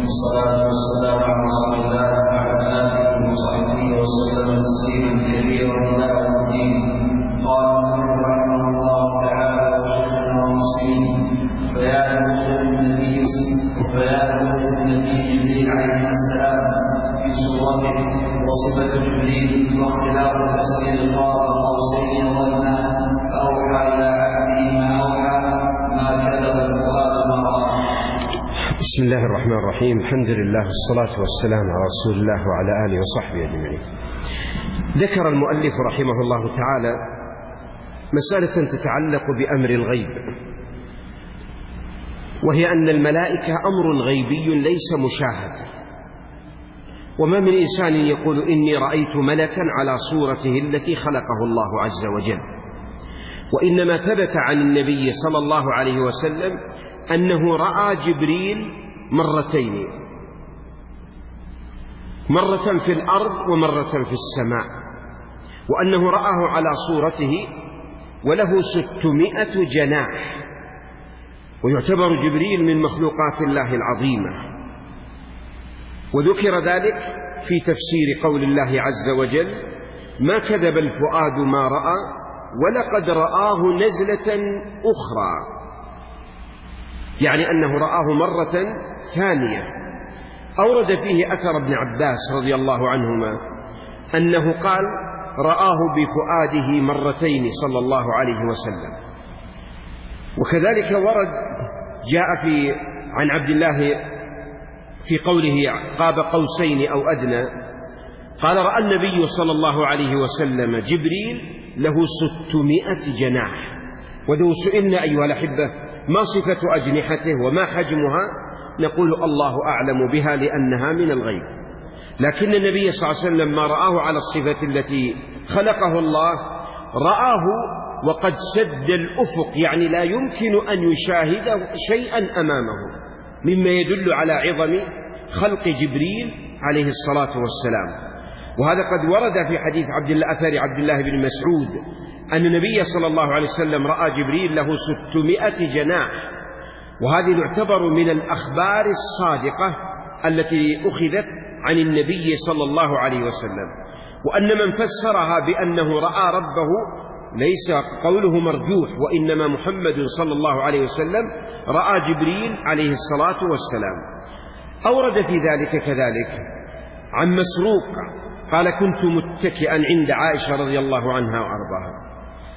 والصلاة والسلام على رسول الله وعلى آله وصحبه وسلم تسليما كثيرا إلى يوم الدين. قال النبي رحمه الله تعالى: وشيخنا ومسلمين، بيان وجود النبي جبريل عليه السلام في صورته وصفة جبريل واختلاف تفسير قاب قوسين وأدنى فأوحى إلى عبده ما أوحى ما كذب الفؤاد ما رأى. بسم الله الرحمن الرحيم. الحمد لله والصلاة والسلام على رسول الله وعلى آله وصحبه أجمعين. ذكر المؤلف رحمه الله تعالى مسألة تتعلق بأمر الغيب، وهي أن الملائكة أمر غيبي ليس مشاهد، وما من إنسان يقول إني رأيت ملكا على صورته التي خلقه الله عز وجل، وإنما ثبت عن النبي صلى الله عليه وسلم أنه رأى جبريل مرتين، مرة في الأرض ومرة في السماء، وأنه رآه على صورته وله 600 جناح، ويعتبر جبريل من مخلوقات الله العظيمة. وذكر ذلك في تفسير قول الله عز وجل: ما كذب الفؤاد ما رأى ولقد رآه نزلة أخرى، يعني أنه رآه مرة ثانية. أورد فيه أثر ابن عباس رضي الله عنهما أنه قال: رآه بفؤاده مرتين صلى الله عليه وسلم. وكذلك ورد جاء عن عبد الله في قوله قاب قوسين أو أدنى، قال: رأى النبي صلى الله عليه وسلم جبريل له 600 جناح. ولو سئلنا أيها الأحبة ما صفة أجنحته وما حجمها، نقول الله أعلم بها لأنها من الغيب، لكن النبي صلى الله عليه وسلم ما رآه على الصفة التي خلقه الله رآه وقد سد الأفق، يعني لا يمكن أن يشاهده شيئا أمامه، مما يدل على عظم خلق جبريل عليه الصلاة والسلام. وهذا قد ورد في حديث أثر عبد الله بن مسعود أن النبي صلى الله عليه وسلم رأى جبريل له 600 جناح، وهذه تعتبر من الأخبار الصادقة التي أخذت عن النبي صلى الله عليه وسلم. وأن من فسرها بأنه رأى ربه ليس قوله مرجوح، وإنما محمد صلى الله عليه وسلم رأى جبريل عليه الصلاة والسلام. أورد في ذلك كذلك عن مسروق قال: كنت متكئا عند عائشة رضي الله عنها وأرضاها،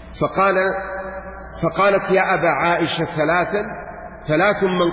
فقالت: يا أبا عائشة ثلاث من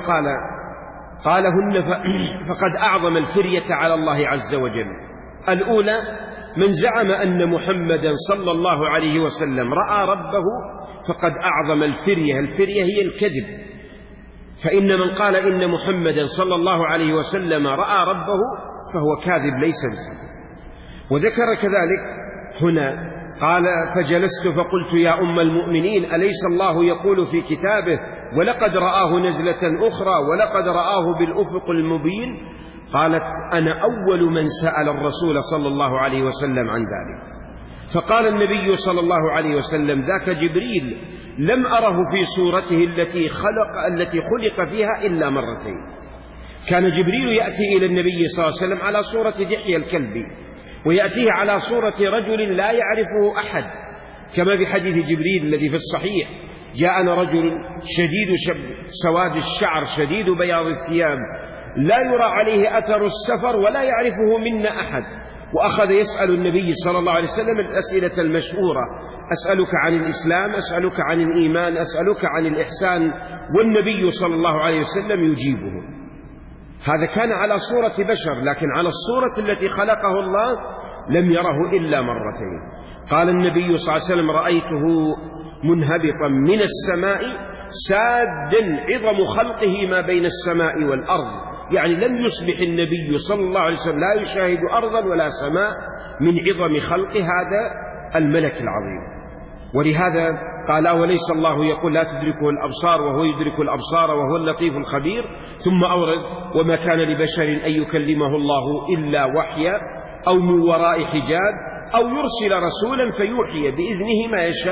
قالهن فقد أعظم الفرية على الله عز وجل. الأولى: من زعم أن محمدا صلى الله عليه وسلم رأى ربه فقد أعظم الفرية. الفرية هي الكذب، فإن من قال إن محمدا صلى الله عليه وسلم رأى ربه فهو كاذب ليس بصدق. وذكر كذلك هنا قال: فجلست فقلت: يا أم المؤمنين، أليس الله يقول في كتابه: ولقد رآه نزلة أخرى ولقد رآه بالأفق المبين؟ قالت: أنا أول من سأل الرسول صلى الله عليه وسلم عن ذلك. فقال النبي صلى الله عليه وسلم: ذاك جبريل، لم أره في صورته التي خلق فيها إلا مرتين. كان جبريل يأتي إلى النبي صلى الله عليه وسلم على صورة دحية الكلب، ويأتيه على صورة رجل لا يعرفه أحد، كما في حديث جبريل الذي في الصحيح: جاءنا رجل شديد سواد الشعر شديد بياض الثياب لا يرى عليه أثر السفر ولا يعرفه منا أحد، وأخذ يسأل النبي صلى الله عليه وسلم الأسئلة المشهورة: أسألك عن الإسلام، أسألك عن الإيمان، أسألك عن الإحسان، والنبي صلى الله عليه وسلم يجيبه. هذا كان على صورة بشر، لكن على الصورة التي خلقه الله لم يره إلا مرتين. قال النبي صلى الله عليه وسلم: رأيته منهبطا من السماء سادا عظم خلقه ما بين السماء والأرض، يعني لم يصبح النبي صلى الله عليه وسلم لا يشاهد أرضا ولا سماء من عظم خلق هذا الملك العظيم. ولهذا قال: وليس الله يقول لا تدركه الأبصار وهو يدرك الأبصار وهو اللطيف الخبير. ثم أورد: وما كان لبشر أن يكلمه الله إلا وحيا أو من وراء حجاب أو يرسل رسولا فيوحي بإذنه ما يشاء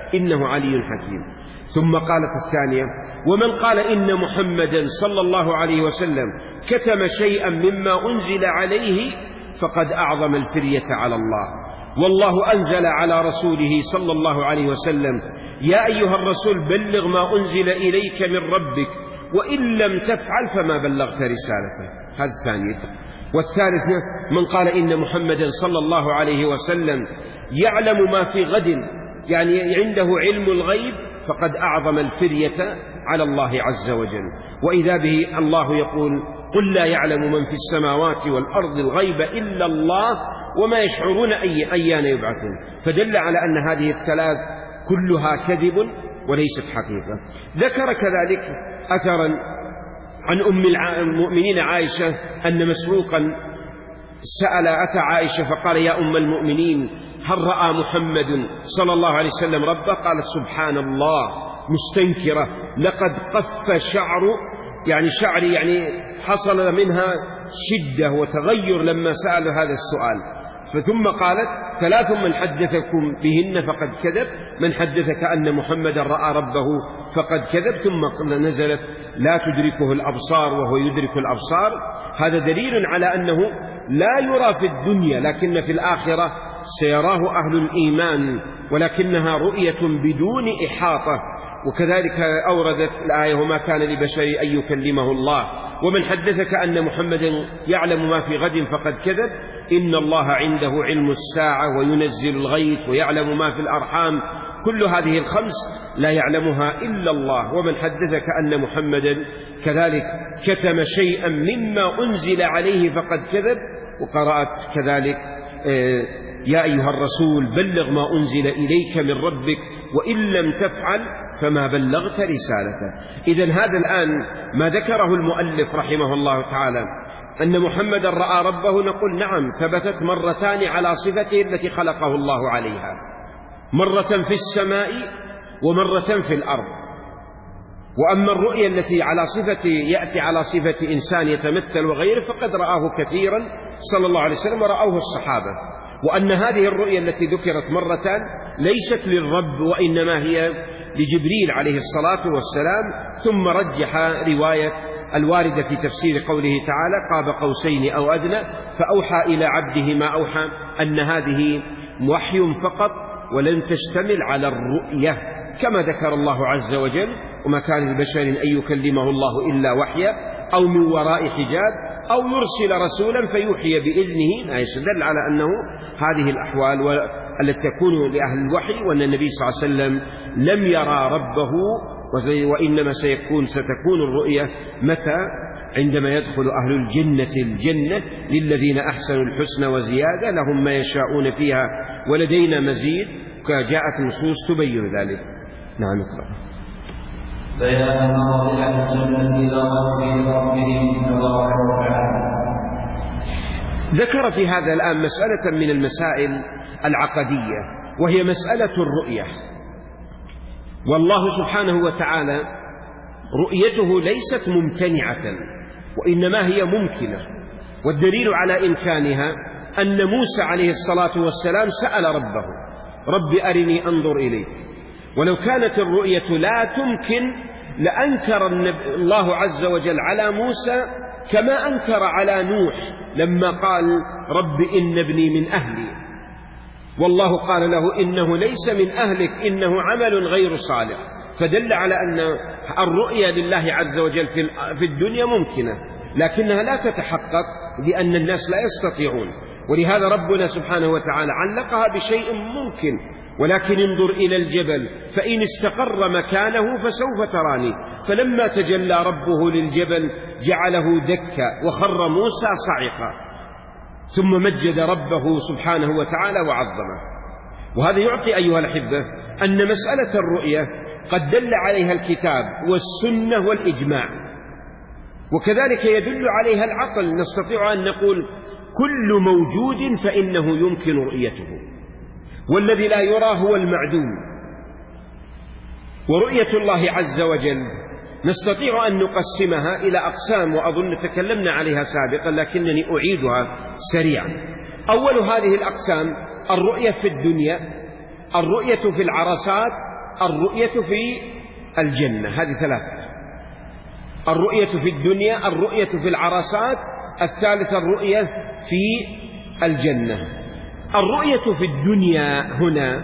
إنه علي حكيم. ثم قالت الثانية: ومن قال إن محمدا صلى الله عليه وسلم كتم شيئا مما أنزل عليه فقد أعظم الفرية على الله، والله أنزل على رسوله صلى الله عليه وسلم: يا أيها الرسول بلغ ما أنزل إليك من ربك وإن لم تفعل فما بلغت رسالته. هذا الثانية. والثالثة: من قال إن محمدا صلى الله عليه وسلم يعلم ما في غد، يعني عنده علم الغيب، فقد أعظم الفرية على الله عز وجل. وإذا به الله يقول: قل لا يعلم من في السماوات والأرض الغيب إلا الله وما يشعرون أيان يبعثون. فدل على أن هذه الثلاث كلها كذب وليست حقيقة. ذكر كذلك أثرا عن أم المؤمنين عائشة أن مسروقا أتى عائشة فقال: يا أم المؤمنين، هل رأى محمد صلى الله عليه وسلم ربه؟ قالت: سبحان الله، مستنكرة، لقد قف شعري يعني حصل منها شدة وتغير لما سأل هذا السؤال. ثم قالت: ثلاث من حدثكم بهن فقد كذب، من حدثك أن محمدا رأى ربه فقد كذب. ثم نزلت: لا تدركه الأبصار وهو يدرك الأبصار. هذا دليل على أنه لا يرى في الدنيا، لكن في الآخرة سيراه أهل الإيمان، ولكنها رؤية بدون إحاطة. وكذلك أوردت الآية: وما كان لبشر أن يكلمه الله. ومن حدثك أن محمدا يعلم ما في غد فقد كذب، إن الله عنده علم الساعة وينزل الغيث ويعلم ما في الأرحام. كل هذه الخمس لا يعلمها إلا الله. ومن حدثك أن محمدا كذلك كتم شيئا مما أنزل عليه فقد كذب. وقرأت كذلك: يا أيها الرسول بلغ ما أنزل إليك من ربك وإن لم تفعل فما بلغت رسالته. إذن هذا الآن ما ذكره المؤلف رحمه الله تعالى أن محمدا رأى ربه، نقول نعم، ثبتت مرتان على صفته التي خلقه الله عليها، مرة في السماء ومرة في الأرض. وأما الرؤيا التي على صفة يأتي على صفة إنسان يتمثل وغيره فقد رآه كثيرا صلى الله عليه وسلم ورآه الصحابة. وأن هذه الرؤيا التي ذكرت مرتان ليست للرب وإنما هي لجبريل عليه الصلاة والسلام. ثم رجح رواية الواردة في تفسير قوله تعالى: قاب قوسين أو أدنى فأوحى إلى عبده ما أوحى، أن هذه وحي فقط ولن تشتمل على الرؤية، كما ذكر الله عز وجل: وما كان لبشر أن يكلمه الله إلا وحيا أو من وراء حجاب أو يرسل رسولا فيوحي بإذنه. لا يدل على أنه هذه الأحوال التي تكون لأهل الوحي، وأن النبي صلى الله عليه وسلم لم يرى ربه، وإنما ستكون الرؤية متى؟ عندما يدخل أهل الجنة للذين أحسنوا الحسنى وزيادة، لهم ما يشاءون فيها ولدينا مزيد، جاءت نصوص تبين ذلك. نعم، اقرأ. بيان مواضع الجنة زرعوا في ربهم تبارك وتعالى. ذكر في هذا الآن مسألة من المسائل العقدية، وهي مسألة الرؤية. والله سبحانه وتعالى رؤيته ليست ممتنعة، وإنما هي ممكنة. والدليل على إمكانها أن موسى عليه الصلاة والسلام سأل ربه: رب أرني أنظر إليك. ولو كانت الرؤية لا تمكن لأنكر الله عز وجل على موسى كما أنكر على نوح لما قال: رب إن ابني من أهلي، والله قال له: إنه ليس من أهلك، إنه عمل غير صالح. فدل على أن الرؤية لله عز وجل في الدنيا ممكنة، لكنها لا تتحقق لأن الناس لا يستطيعون. ولهذا ربنا سبحانه وتعالى علقها بشيء ممكن: ولكن انظر إلى الجبل فإن استقر مكانه فسوف تراني. فلما تجلى ربه للجبل جعله دكا وخر موسى صعقا، ثم مجد ربه سبحانه وتعالى وعظمه. وهذا يعطي أيها الأحبة أن مسألة الرؤية قد دل عليها الكتاب والسنة والإجماع، وكذلك يدل عليها العقل. نستطيع أن نقول: كل موجود فإنه يمكن رؤيته، والذي لا يرى هو المعدوم. ورؤية الله عز وجل نستطيع أن نقسمها إلى أقسام، وأظن تكلمنا عليها سابقا لكنني أعيدها سريعا. أول هذه الأقسام الرؤية في الدنيا، الرؤية في العرصات، الرؤية في الجنة، هذه ثلاث: الرؤية في الدنيا، الرؤية في العرصات، الثالثة الرؤية في الجنة. الرؤية في الدنيا هنا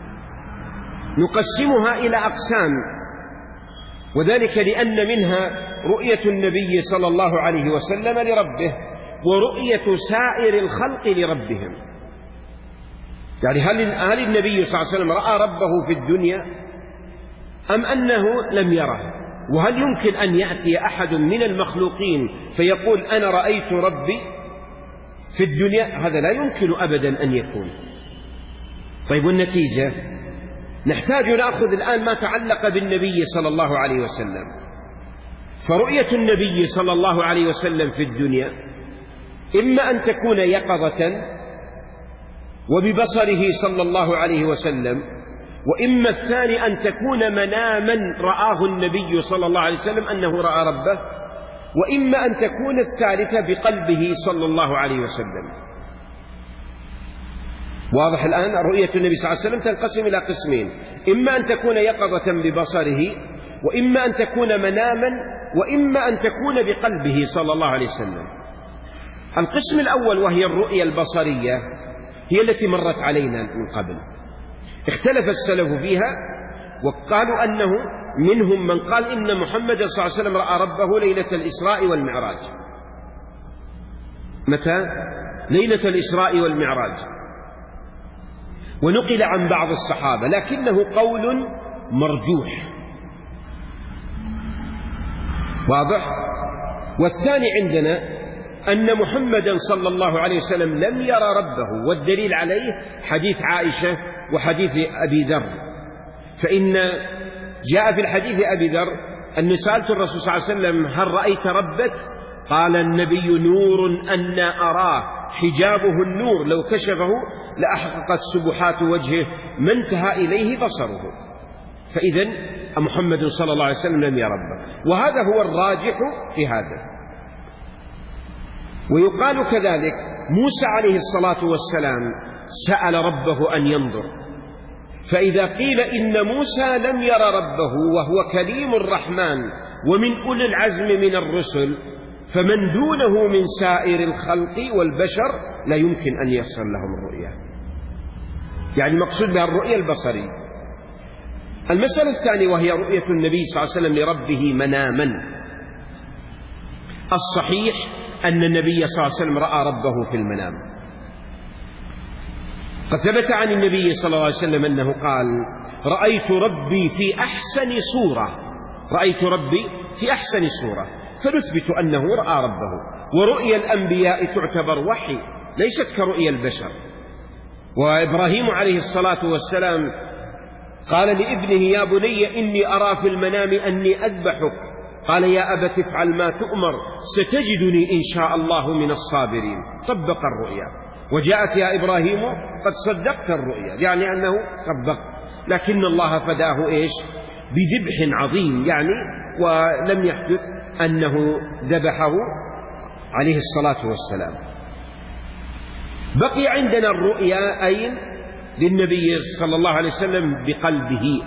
نقسمها إلى أقسام، وذلك لأن منها رؤية النبي صلى الله عليه وسلم لربه، ورؤية سائر الخلق لربهم. يعني هل النبي صلى الله عليه وسلم رأى ربه في الدنيا أم أنه لم يره؟ وهل يمكن أن يأتي أحد من المخلوقين فيقول أنا رأيت ربي في الدنيا؟ هذا لا يمكن أبدا أن يكون. طيب، والنتيجة نحتاج نأخذ الآن ما تعلق بالنبي صلى الله عليه وسلم. فرؤية النبي صلى الله عليه وسلم في الدنيا إما أن تكون يقظة وببصره صلى الله عليه وسلم، وإما الثاني أن تكون مناما رآه النبي صلى الله عليه وسلم أنه رأى ربه، وإما أن تكون الثالثة بقلبه صلى الله عليه وسلم. واضح الآن؟ رؤية النبي صلى الله عليه وسلم تنقسم إلى قسمين: إما أن تكون يقظة ببصره، وإما أن تكون مناما، وإما أن تكون بقلبه صلى الله عليه وسلم. القسم الأول وهي الرؤية البصرية هي التي مرت علينا من قبل. اختلف السلف فيها، وقالوا أنه منهم من قال إن محمد صلى الله عليه وسلم رأى ربه ليلة الإسراء والمعراج. متى؟ ليلة الإسراء والمعراج. ونقل عن بعض الصحابة، لكنه قول مرجوح. واضح؟ والثاني عندنا أن محمدا صلى الله عليه وسلم لم يرى ربه، والدليل عليه حديث عائشة وحديث أبي ذر. فإن جاء في الحديث أبي ذر أن سألت الرسول صلى الله عليه وسلم هل رأيت ربك؟ قال النبي نور أنا أراه، حجابه النور، لو كشفه لأحققت سبحات وجهه ما انتهى إليه بصره. فإذن محمد صلى الله عليه وسلم لم يرى ربه، وهذا هو الراجح في هذا. ويقال كذلك موسى عليه الصلاة والسلام سأل ربه أن ينظر، فإذا قيل إن موسى لم يرى ربه وهو كليم الرحمن ومن أولي العزم من الرسل، فمن دونه من سائر الخلق والبشر لا يمكن أن يحصل لهم الرؤية. يعني مقصود بها الرؤية البصرية. المسألة الثانية وهي رؤية النبي صلى الله عليه وسلم لربه مناما. الصحيح أن النبي صلى الله عليه وسلم رأى ربه في المنام. قد ثبت عن النبي صلى الله عليه وسلم أنه قال رأيت ربي في أحسن صورة، رأيت ربي في أحسن صورة، فنثبت أنه رأى ربه. ورؤيا الأنبياء تعتبر وحي ليست كرؤيا البشر. وإبراهيم عليه الصلاة والسلام قال لابنه يا بني إني أرى في المنام أني أذبحك، قال يا أبت افعل ما تؤمر ستجدني إن شاء الله من الصابرين. طبق الرؤيا، وجاءت يا إبراهيم قد صدقت الرؤيا، يعني أنه طبق. لكن الله فداه إيش؟ بذبح عظيم، يعني ولم يحدث أنه ذبحه عليه الصلاة والسلام. بقي عندنا الرؤيا أين؟ للنبي صلى الله عليه وسلم بقلبه،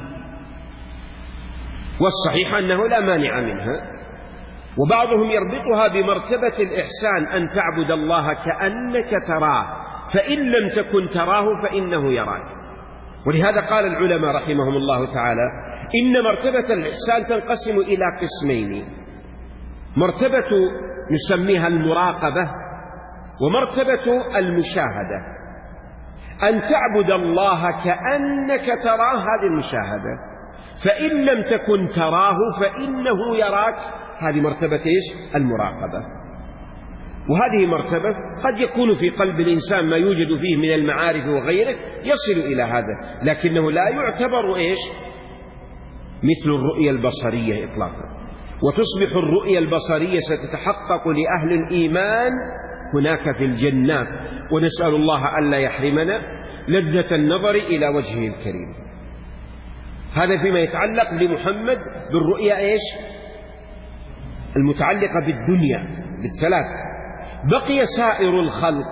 والصحيح أنه لا مانع منها. وبعضهم يربطها بمرتبة الإحسان، أن تعبد الله كأنك تراه، فإن لم تكن تراه فإنه يراك. ولهذا قال العلماء رحمهم الله تعالى إن مرتبة الإحسان تنقسم إلى قسمين: مرتبة نسميها المراقبة، ومرتبة المشاهدة. أن تعبد الله كأنك تراه، هذه المشاهدة، فإن لم تكن تراه فإنه يراك، هذه مرتبة إيش؟ المراقبة. وهذه مرتبة قد يكون في قلب الإنسان ما يوجد فيه من المعارف وغيره يصل إلى هذا، لكنه لا يعتبر إيش؟ مثل الرؤية البصرية إطلاقا. وتصبح الرؤية البصرية ستتحقق لأهل الإيمان هناك في الجنات، ونسأل الله ألا يحرمنا لذة النظر إلى وجهه الكريم. هذا فيما يتعلق بمحمد بالرؤيا إيش؟ المتعلقة بالدنيا بالثلاث. بقي سائر الخلق،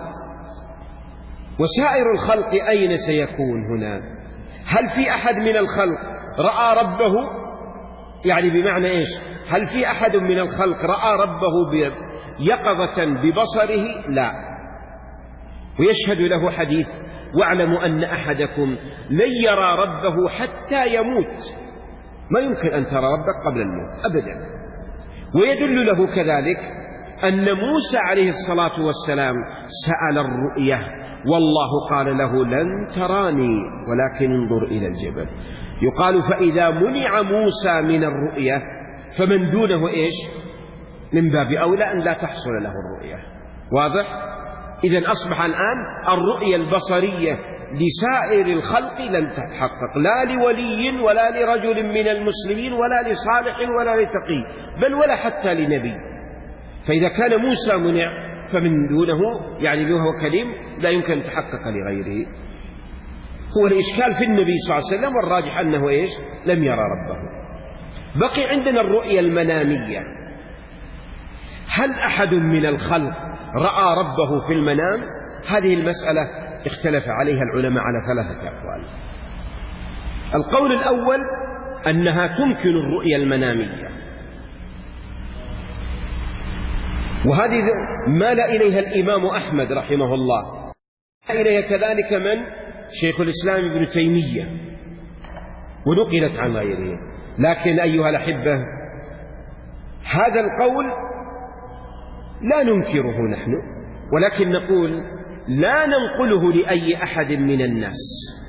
وسائر الخلق أين سيكون هنا؟ هل في أحد من الخلق رأى ربه، يعني بمعنى إيش؟ هل في أحد من الخلق رأى ربه يقظة ببصره؟ لا. ويشهد له حديث: واعلموا أن أحدكم لن يرى ربه حتى يموت. ما يمكن أن ترى ربك قبل الموت أبدا. ويدل له كذلك أن موسى عليه الصلاة والسلام سأل الرؤية، والله قال له: لن تراني ولكن انظر إلى الجبل. يقال: فإذا منع موسى من الرؤية فمن دونه إيش؟ من باب أولى أن لا تحصل له الرؤية. واضح؟ إذن أصبح الآن الرؤية البصرية لسائر الخلق لن تتحقق، لا لولي ولا لرجل من المسلمين ولا لصالح ولا لتقي، بل ولا حتى لنبي. فإذا كان موسى منع فمن دونه، يعني وهو كليم، لا يمكن أن يتحقق لغيره. هو الإشكال في النبي صلى الله عليه وسلم، والراجح أنه إيش؟ لم يرى ربه. بقي عندنا الرؤية المنامية. هل أحد من الخلق رأى ربه في المنام؟ هذه المسألة اختلف عليها العلماء على 3 أقوال. القول الأول أنها تمكن الرؤية المنامية، وهذه مال إليها الإمام أحمد رحمه الله، إليها كذلك من؟ شيخ الإسلام ابن تيمية، ونقلت عن غيره. لكن أيها الأحبة، هذا القول لا ننكره نحن، ولكن نقول لا ننقله لأي أحد من الناس.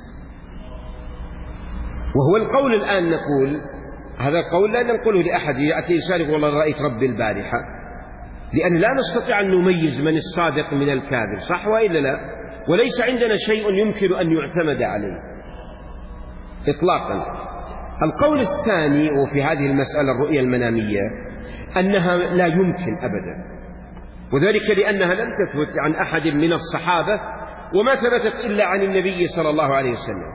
وهو القول الآن نقول هذا القول لا ننقله لأحد. يأتي إنسان يقول: والله رأيت ربي البارحة، لأن لا نستطيع أن نميز من الصادق من الكاذب، صح وإلا لا؟ وليس عندنا شيء يمكن أن يعتمد عليه إطلاقا. القول الثاني وفي هذه المسألة الرؤية المنامية أنها لا يمكن أبدا، وذلك لأنها لم تثبت عن أحد من الصحابة، وما ثبتت إلا عن النبي صلى الله عليه وسلم.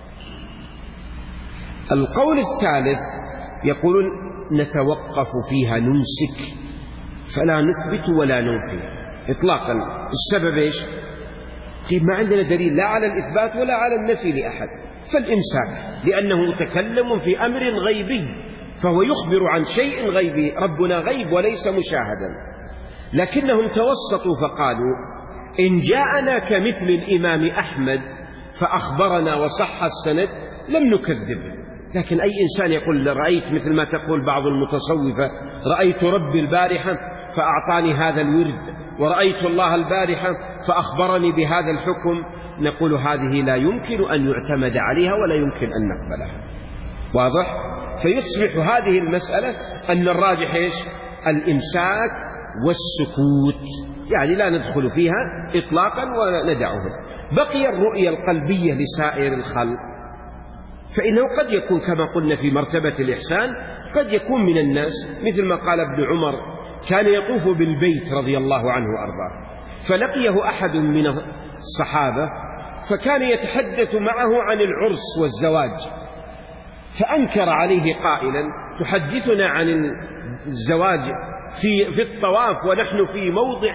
القول الثالث يقولون: نتوقف فيها، نمسك، فلا نثبت ولا ننفي إطلاقا. السبب إيش؟ ما عندنا دليل لا على الإثبات ولا على النفي لأحد، فالإمساك، لأنه متكلم في أمر غيبي، فهو يخبر عن شيء غيبي. ربنا غيب وليس مشاهدا. لكنهم توسطوا فقالوا: إن جاءنا كمثل الإمام أحمد فأخبرنا وصح السند لم نكذب. لكن أي إنسان يقول: رأيت، مثل ما تقول بعض المتصوفة: رأيت ربي البارحة فأعطاني هذا الورد، ورأيت الله البارحة فأخبرني بهذا الحكم، نقول هذه لا يمكن أن يعتمد عليها ولا يمكن أن نقبلها. واضح؟ فيصبح هذه المسألة أن الراجح إيش؟ الإمساك والسكوت، يعني لا ندخل فيها إطلاقا وندعه. بقي الرؤية القلبية لسائر الخلق، فإنه قد يكون كما قلنا في مرتبة الإحسان، قد يكون من الناس مثل ما قال ابن عمر: كان يطوف بالبيت رضي الله عنه وأرضاه، فلقيه أحد من الصحابة فكان يتحدث معه عن العرس والزواج، فأنكر عليه قائلا: تحدثنا عن الزواج في الطواف ونحن في موضع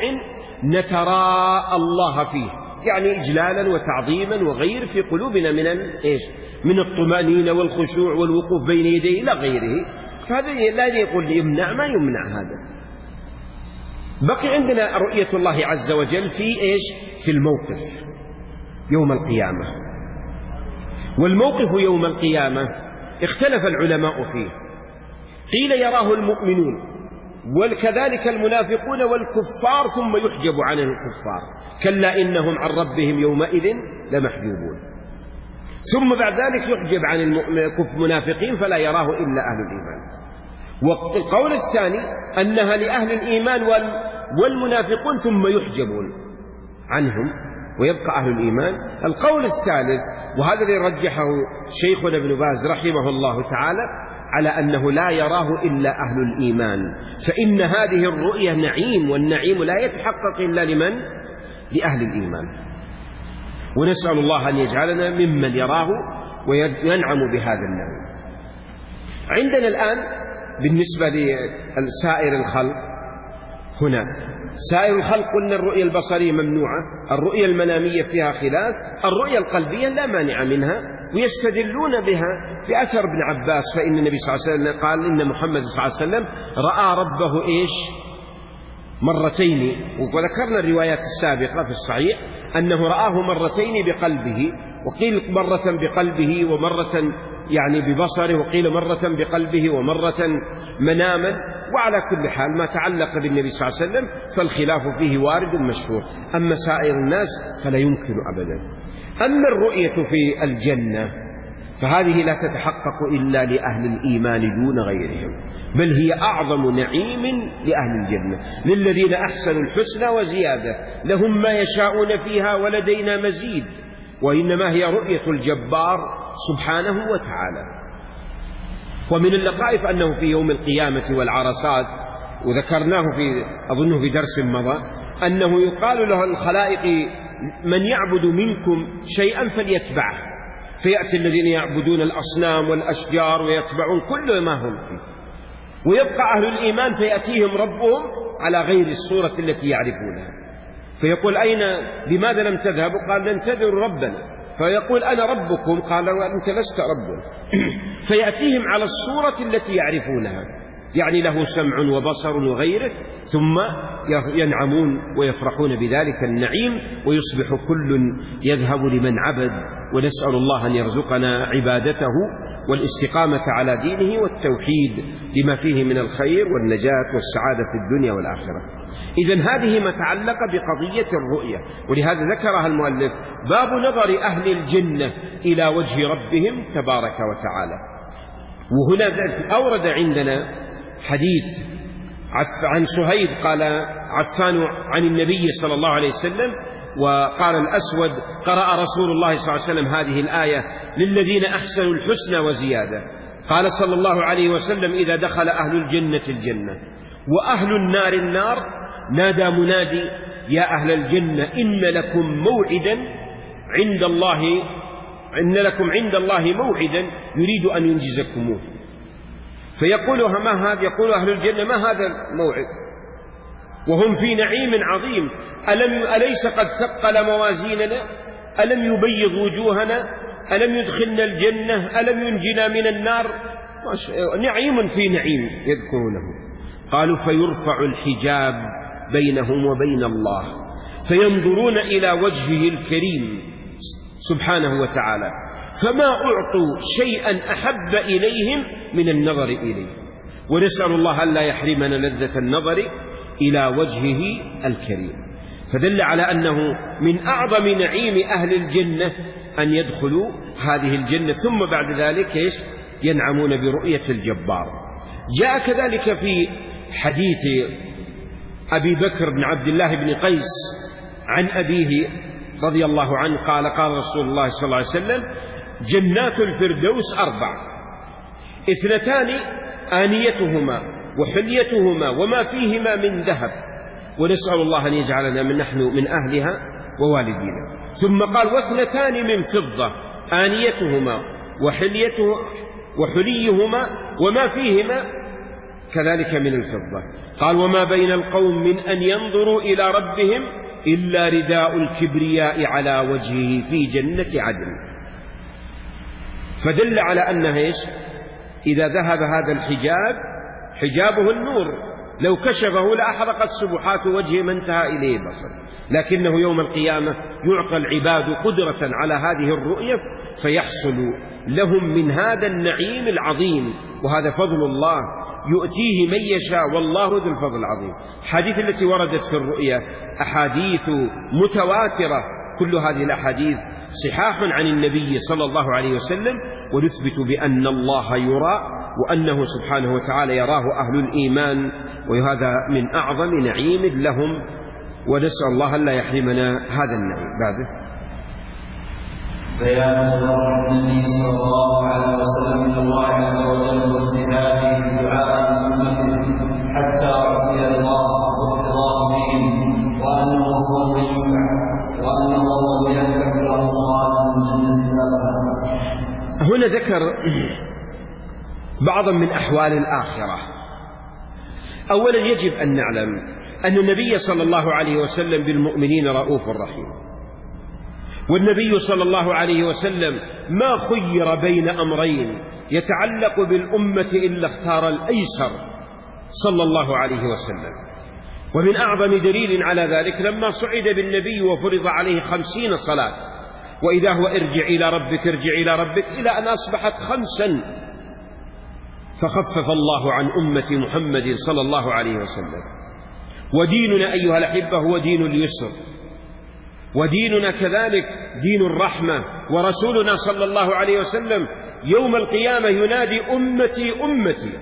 نتراءى الله فيه، يعني إجلالا وتعظيما وغير في قلوبنا من الطمأنينة والخشوع والوقوف بين يديه إلى غيره. فهذا لا يقول يمنع، ما يمنع هذا. بقي عندنا رؤية الله عز وجل في الموقف يوم القيامة. والموقف يوم القيامة اختلف العلماء فيه، قيل يراه المؤمنون وكذلك المنافقون والكفار ثم يحجب عن الكفار، كلا إنهم عن ربهم يومئذ لمحجوبون. ثم بعد ذلك يحجب عن المنافقين فلا يراه إلا أهل الإيمان. والقول الثاني أنها لأهل الإيمان والمنافقون ثم يحجبون عنهم ويبقى أهل الإيمان. القول الثالث، وهذا الذي رجحه شيخنا ابن باز رحمه الله تعالى، على أنه لا يراه إلا أهل الإيمان، فإن هذه الرؤية نعيم، والنعيم لا يتحقق إلا لمن؟ لأهل الإيمان. ونسأل الله أن يجعلنا ممن يراه وينعم بهذا النعيم. عندنا الآن بالنسبة لسائر الخلق، هنا سائر الخلق قلنا الرؤية البصرية ممنوعة، الرؤية المنامية فيها خلاف، الرؤية القلبية لا مانع منها، ويستدلون بها بأثر ابن عباس، فإن النبي صلى الله عليه وسلم قال إن محمد صلى الله عليه وسلم رأى ربه إيش؟ مرتين. وذكرنا الروايات السابقة في الصحيح أنه رآه مرتين بقلبه، وقيل مرة بقلبه ومرة يعني ببصره، وقيل مرة بقلبه ومرة مناما. وعلى كل حال ما تعلق بالنبي صلى الله عليه وسلم فالخلاف فيه وارد مشهور. أما سائر الناس فلا يمكن أبدا. أما الرؤية في الجنة فهذه لا تتحقق إلا لأهل الإيمان دون غيرهم، بل هي أعظم نعيم لأهل الجنة، للذين أحسنوا الحسنى وزيادة، لهم ما يشاءون فيها ولدينا مزيد. وإنما هي رؤية الجبار سبحانه وتعالى. ومن اللطائف أنه في يوم القيامة والعرصات، وذكرناه أظنه في درس مضى، أنه يقال له الخلائق من يعبد منكم شيئا فليتبعه، فيأتي الذين يعبدون الأصنام والأشجار ويتبعون كل ما هم فيه، ويبقى أهل الإيمان فيأتيهم ربهم على غير الصورة التي يعرفونها، فيقول أين لماذا لم تذهبوا؟ قال ننتظر ربنا، فيقول أنا ربكم، قال أنت لست ربنا. فيأتيهم على الصورة التي يعرفونها، يعني له سمع وبصر وغيره، ثم ينعمون ويفرحون بذلك النعيم، ويصبح كل يذهب لمن عبد. ونسأل الله أن يرزقنا عبادته والاستقامة على دينه والتوحيد لما فيه من الخير والنجاة والسعادة في الدنيا والآخرة. إذن هذه ما تعلق بقضية الرؤية، ولهذا ذكرها المؤلف باب نظر أهل الجنة إلى وجه ربهم تبارك وتعالى. وهنا أورد عندنا حديث عن سهيد قال عفان عن النبي صلى الله عليه وسلم، وقال الأسود قرأ رسول الله صلى الله عليه وسلم هذه الآية للذين أحسنوا الحسنى وزيادة. قال صلى الله عليه وسلم إذا دخل أهل الجنة الجنة وأهل النار النار نادى منادي يا أهل الجنة إن لكم موعدا عند الله، إن لكم عند الله موعدا يريد أن ينجزكموه. فيقولها ما هذا؟ يقول أهل الجنة ما هذا الموعد وهم في نعيم عظيم، أليس قد ثقل موازيننا؟ ألم يبيض وجوهنا؟ ألم يدخلنا الجنة؟ ألم ينجنا من النار؟ نعيم في نعيم يذكرونه. قالوا فيرفع الحجاب بينهم وبين الله، فينظرون إلى وجهه الكريم سبحانه وتعالى، فما أعطوا شيئا أحب إليهم من النظر إليه. ونسأل الله ألا يحرمنا لذة النظر إلى وجهه الكريم. فدل على أنه من أعظم نعيم أهل الجنة أن يدخلوا هذه الجنة، ثم بعد ذلك ينعمون برؤية الجبار. جاء كذلك في حديث أبي بكر بن عبد الله بن قيس عن أبيه رضي الله عنه قال قال رسول الله صلى الله عليه وسلم جنات الفردوس 4، 2 آنيتهما وحليتهما وما فيهما من ذهب، ونسأل الله أن يجعلنا نحن من أهلها ووالدينا. ثم قال و2 من فضة آنيتهما وحليهما وما فيهما كذلك من الفضة. قال وما بين القوم من أن ينظروا إلى ربهم إلا رداء الكبرياء على وجهه في جنة عدن. فدل على أنها إذا ذهب هذا الحجاب حجابه النور، لو كشفه لأحرقت سبحات وجهه ما انتهى إليه بصر، لكنه يوم القيامة يعطى العباد قدرة على هذه الرؤية فيحصل لهم من هذا النعيم العظيم، وهذا فضل الله يؤتيه من يشاء والله ذو الفضل العظيم. الحديث التي وردت في الرؤيا أحاديث متواترة، كل هذه الأحاديث صحاح عن النبي صلى الله عليه وسلم، ونثبت بأن الله يرى وأنه سبحانه وتعالى يراه أهل الإيمان، وهذا من أعظم نعيم لهم، ونسأل الله ألا يحرمنا هذا النعيم. بعده بيان نظر النبي صلى الله عليه وسلم إلى الله عز وجل واجتهاده في دعاء أمته حتى رضي الله والرضا بهم، وأنه هو يشفع، وأنه هو يفتح له خازن الجنة بابها. هنا ذكر بعضا من أحوال الآخرة. أولا يجب أن نعلم أن النبي صلى الله عليه وسلم بالمؤمنين رؤوف رحيم، والنبي صلى الله عليه وسلم ما خير بين أمرين يتعلق بالأمة إلا اختار الأيسر صلى الله عليه وسلم. ومن أعظم دليل على ذلك لما صعد بالنبي وفرض عليه 50 صلاة، وإذا هو ارجع إلى ربك ارجع إلى ربك، إلى أن أصبحت 5، فخفف الله عن أمة محمد صلى الله عليه وسلم. وديننا أيها الأحبة هو دين اليسر، وديننا كذلك دين الرحمة. ورسولنا صلى الله عليه وسلم يوم القيامة ينادي أمتي أمتي،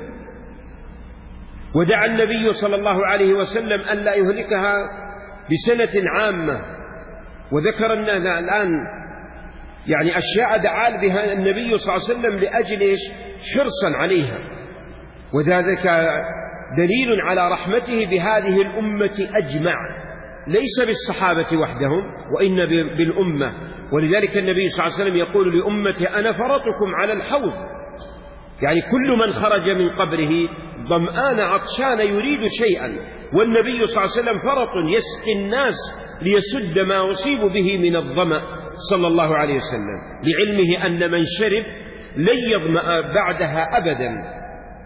ودعا النبي صلى الله عليه وسلم أن لا يهلكها بسنة عامة. وذكر أننا الآن يعني أشياء دعا بها النبي صلى الله عليه وسلم لأجل حرصا عليها، وذلك دليل على رحمته بهذه الأمة أجمع، ليس بالصحابة وحدهم وإن بالأمة. ولذلك النبي صلى الله عليه وسلم يقول لأمته أنا فرطكم على الحوض، يعني كل من خرج من قبره ظمآن عطشان يريد شيئا، والنبي صلى الله عليه وسلم فرط يسقي الناس ليسد ما أصيب به من الظمأ صلى الله عليه وسلم، لعلمه أن من شرب لن يظمأ بعدها أبدا.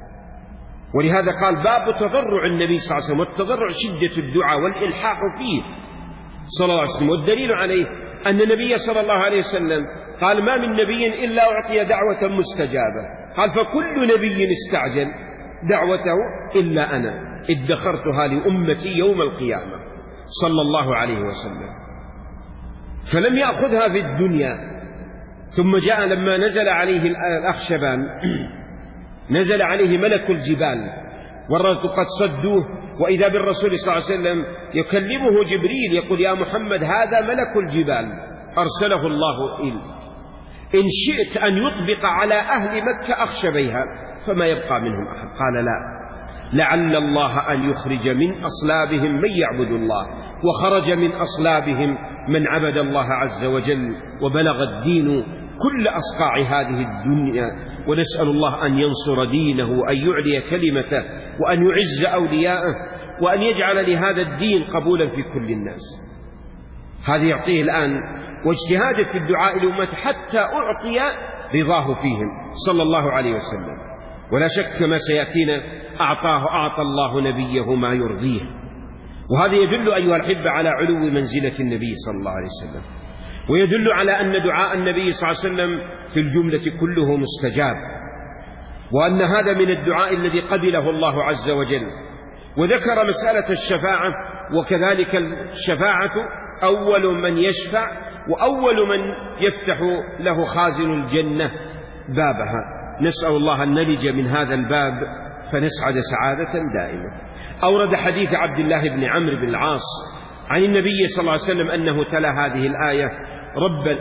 ولهذا قال باب تضرع النبي صلى الله عليه وسلم، والتضرع شدة الدعاء والإلحاح فيه صلى الله عليه وسلم. والدليل عليه أن النبي صلى الله عليه وسلم قال ما من نبي إلا أعطي دعوة مستجابة، قال فكل نبي استعجل دعوته إلا أنا ادخرتها لأمتي يوم القيامة صلى الله عليه وسلم. فلم يأخذها في الدنيا. ثم جاء لما نزل عليه الأخشبان نزل عليه ملك الجبال والرد قد صدوه، وإذا بالرسول صلى الله عليه وسلم يكلمه جبريل يقول يا محمد هذا ملك الجبال أرسله الله إليك، إن شئت أن يطبق على أهل مكة أخشبيها فما يبقى منهم أحد. قال لا، لعل الله أن يخرج من أصلابهم من يعبد الله، وخرج من أصلابهم من عبد الله عز وجل، وبلغ الدين كل أصقاع هذه الدنيا. ونسأل الله أن ينصر دينه، وأن يعلي كلمته، وأن يعز أولياءه، وأن يجعل لهذا الدين قبولا في كل الناس. هذا يعطيه الآن واجتهاده في الدعاء لأمته حتى أعطي رضاه فيهم صلى الله عليه وسلم. ولا شك كما سيأتينا أعطى الله نبيه ما يرضيه. وهذا يدل أيها الأحبة على علو منزلة النبي صلى الله عليه وسلم، ويدل على أن دعاء النبي صلى الله عليه وسلم في الجملة كله مستجاب، وأن هذا من الدعاء الذي قبله الله عز وجل. وذكر مسألة الشفاعة، وكذلك الشفاعة أول من يشفع وأول من يفتح له خازن الجنة بابها. نسأل الله أن نلج من هذا الباب فنسعد سعادة دائمة. أورد حديث عبد الله بن عمرو بن العاص عن النبي صلى الله عليه وسلم أنه تلا هذه الآية رب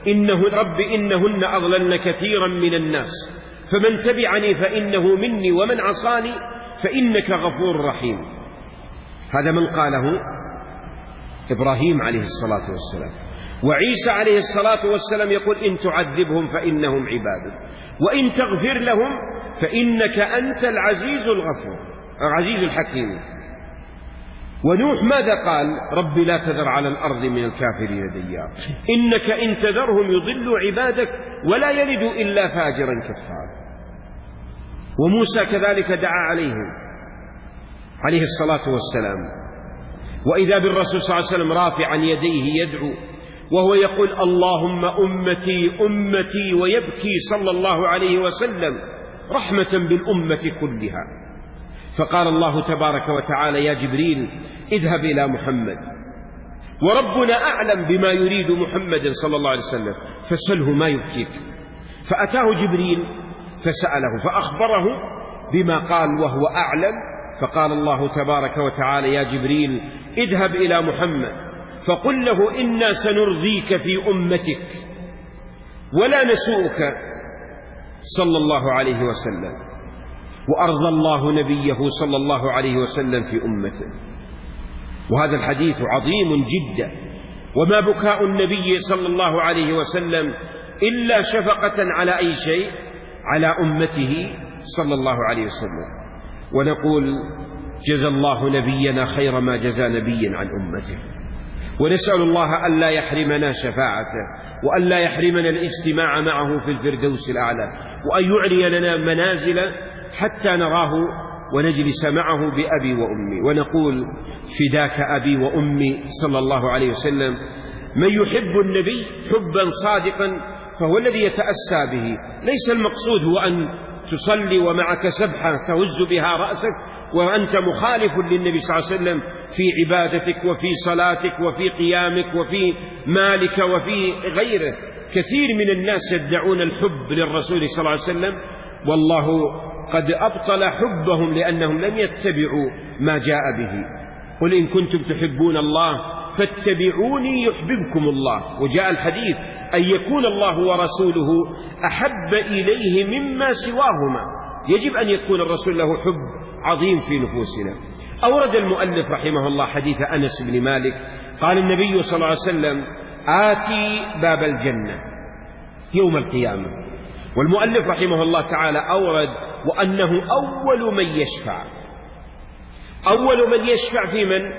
إنهن أضللن كثيرا من الناس، فمن تبعني فإنه مني، ومن عصاني فإنك غفور رحيم. هذا من قاله إبراهيم عليه الصلاة والسلام. وعيسى عليه الصلاة والسلام يقول إن تعذبهم فإنهم عبادك، وإن تغفر لهم فإنك أنت العزيز الغفور العزيز الحكيم. ونوح ماذا قال؟ رب لا تذر على الأرض من الكافرين ديارا إنك إن تذرهم يضلوا عبادك ولا يلدوا إلا فاجرا كفارا. وموسى كذلك دعا عليه الصلاة والسلام، وإذا بالرسول صلى الله عليه وسلم رافعا يديه يدعو وهو يقول اللهم أمتي أمتي، ويبكي صلى الله عليه وسلم رحمة بالأمة كلها. فقال الله تبارك وتعالى يا جبريل اذهب إلى محمد، وربنا أعلم بما يريد محمد صلى الله عليه وسلم فسله ما يبكيك. فأتاه جبريل فسأله فأخبره بما قال وهو أعلم. فقال الله تبارك وتعالى يا جبريل اذهب إلى محمد فقل له إنا سنرضيك في أمتك ولا نسوءك صلى الله عليه وسلم. وأرضى الله نبيه صلى الله عليه وسلم في أمته. وهذا الحديث عظيم جدا. وما بكاء النبي صلى الله عليه وسلم إلا شفقة على أي شيء؟ على أمته صلى الله عليه وسلم. ونقول جزى الله نبينا خير ما جزى نبيا عن أمته. ونسأل الله ألا يحرمنا شفاعته، وألا يحرمنا الاجتماع معه في الفردوس الأعلى، وأن يعلي لنا منازل حتى نراه ونجلس معه بأبي وأمي. ونقول فداك أبي وأمي صلى الله عليه وسلم. من يحب النبي حبا صادقا فهو الذي يتأسى به. ليس المقصود هو أن تصلي ومعك سبحة تهز بها رأسك وأنت مخالف للنبي صلى الله عليه وسلم في عبادتك وفي صلاتك وفي قيامك وفي مالك وفي غيره. كثير من الناس يدعون الحب للرسول صلى الله عليه وسلم، والله قد أبطل حبهم لأنهم لم يتبعوا ما جاء به. قل إن كنتم تحبون الله فاتبعوني يحببكم الله. وجاء الحديث أن يكون الله ورسوله أحب إليه مما سواهما. يجب أن يكون الرسول له حب عظيم في نفوسنا. أورد المؤلف رحمه الله حديث أنس بن مالك قال النبي صلى الله عليه وسلم آتي باب الجنة يوم القيامة. والمؤلف رحمه الله تعالى أورد وأنه أول من يشفع. أول من يشفع في من؟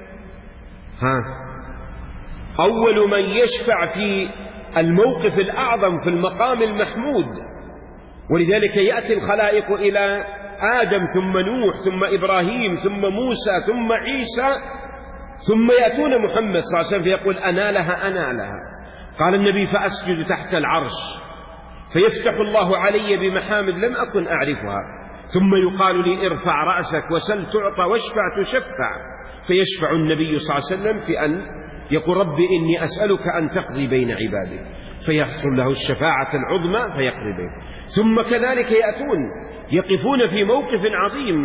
أول من يشفع في الموقف الأعظم في المقام المحمود. ولذلك يأتي الخلائق إلى آدم ثم نوح ثم إبراهيم ثم موسى ثم عيسى ثم يأتون محمد صلى الله عليه وسلم فيقول أنا لها أنا لها. قال النبي فأسجد تحت العرش فيفتح الله علي بمحامد لم أكن أعرفها، ثم يقال لي ارفع رأسك وسل تعطى واشفع تشفع. فيشفع النبي صلى الله عليه وسلم في أن يقول ربي إني أسألك أن تقضي بين عبادك، فيحصل له الشفاعة العظمى فيقضي بين. ثم كذلك يأتون يقفون في موقف عظيم،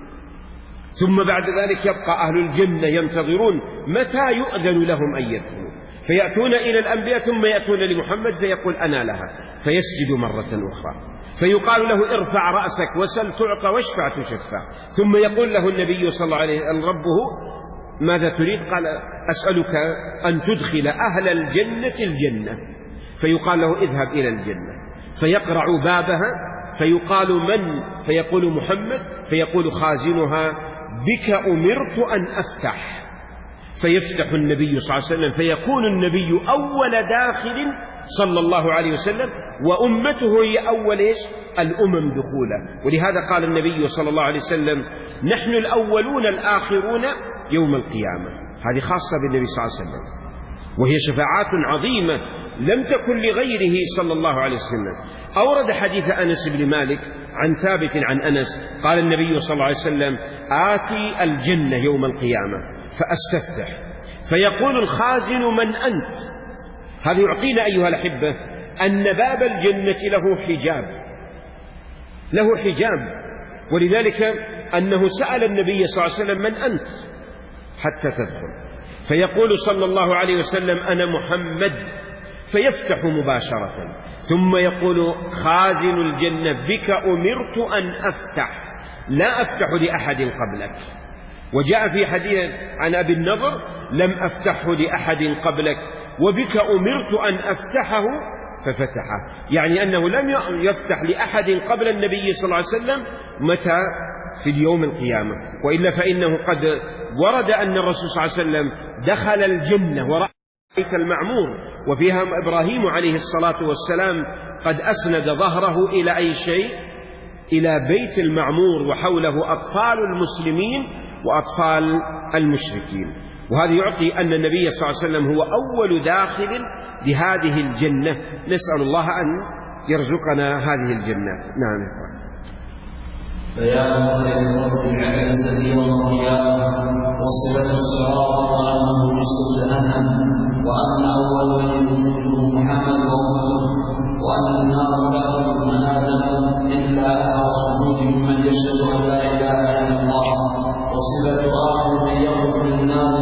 ثم بعد ذلك يبقى أهل الجنة ينتظرون متى يؤذن لهم أن يدخلوا، فيأتون إلى الأنبياء ثم يأتون لمحمد فيقول أنا لها، فيسجد مرة أخرى فيقال له ارفع رأسك وسل تعطى واشفع تشفع. ثم يقول له النبي صلى الله عليه وسلم ربه ماذا تريد؟ قال أسألك أن تدخل أهل الجنة الجنة. فيقال له اذهب إلى الجنة، فيقرع بابها فيقال من؟ فيقول محمد، فيقول خازنها بك أمرت أن أفتح. فيفتح النبي صلى الله عليه وسلم فيكون النبي أول داخل صلى الله عليه وسلم، وأمته هي أول الأمم دخولا. ولهذا قال النبي صلى الله عليه وسلم نحن الأولون الآخرون يوم القيامة. هذه خاصة بالنبي صلى الله عليه وسلم، وهي شفاعات عظيمة لم تكن لغيره صلى الله عليه وسلم. أورد حديث أنس بن مالك عن ثابت عن أنس قال النبي صلى الله عليه وسلم آتي الجنة يوم القيامة فأستفتح فيقول الخازن من أنت؟ هذا يعطينا أيها الأحبة أن باب الجنة له حجاب، له حجاب. ولذلك أنه سأل النبي صلى الله عليه وسلم من أنت حتى تدخل، فيقول صلى الله عليه وسلم أنا محمد، فيفتح مباشرة. ثم يقول خازن الجنة بك أمرت أن أفتح، لا أفتح لأحد قبلك. وجاء في حديث عن أبي النضر لم أفتحه لأحد قبلك وبك أمرت أن أفتحه ففتحه، يعني أنه لم يفتح لأحد قبل النبي صلى الله عليه وسلم. متى؟ في اليوم القيامة. وإلا فإنه قد ورد أن الرسول صلى الله عليه وسلم دخل الجنة ورأى بيت المعمور، وفيها إبراهيم عليه الصلاة والسلام قد أسند ظهره إلى أي شيء؟ إلى بيت المعمور، وحوله أطفال المسلمين وأطفال المشركين. وهذا يعطي أن النبي صلى الله عليه وسلم هو أول داخل لهذه الجنة. نسأل الله أن يرزقنا هذه الجنات. نعم. فيا مخلص رب العزة والقيامة وصلة الصراط وأنه جسر جهنم، وأن أول من يوجده محمد وأمته، وأن النار لا من آدم إلا أهل السجود ممن يشهد أن لا إله إلا الله، وصلة آخر من يخرج من النار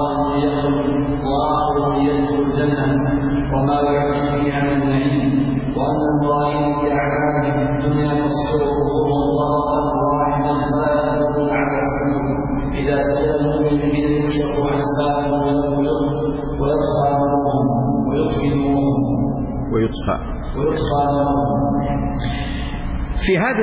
وآخر من يدخل الجنة وما يعيش فيها من نعيم، وأن الرائد بأعماله في الدنيا تصير ضربا واحدا فلا يكون على السجود إذا سجد المؤمن به يكشف عن ساق ويطفى نورهم ويطفي نورهم ويطفى نورهم. في هذا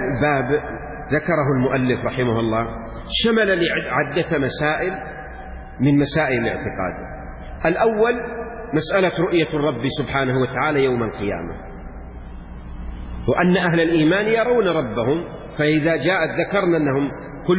الباب ذكره المؤلف رحمه الله شمل عدة مسائل من مسائل الاعتقاد. الأول مسألة رؤية الرب سبحانه وتعالى يوم القيامة، وأن أهل الإيمان يرون ربهم. فإذا جاءت ذكرنا أنهم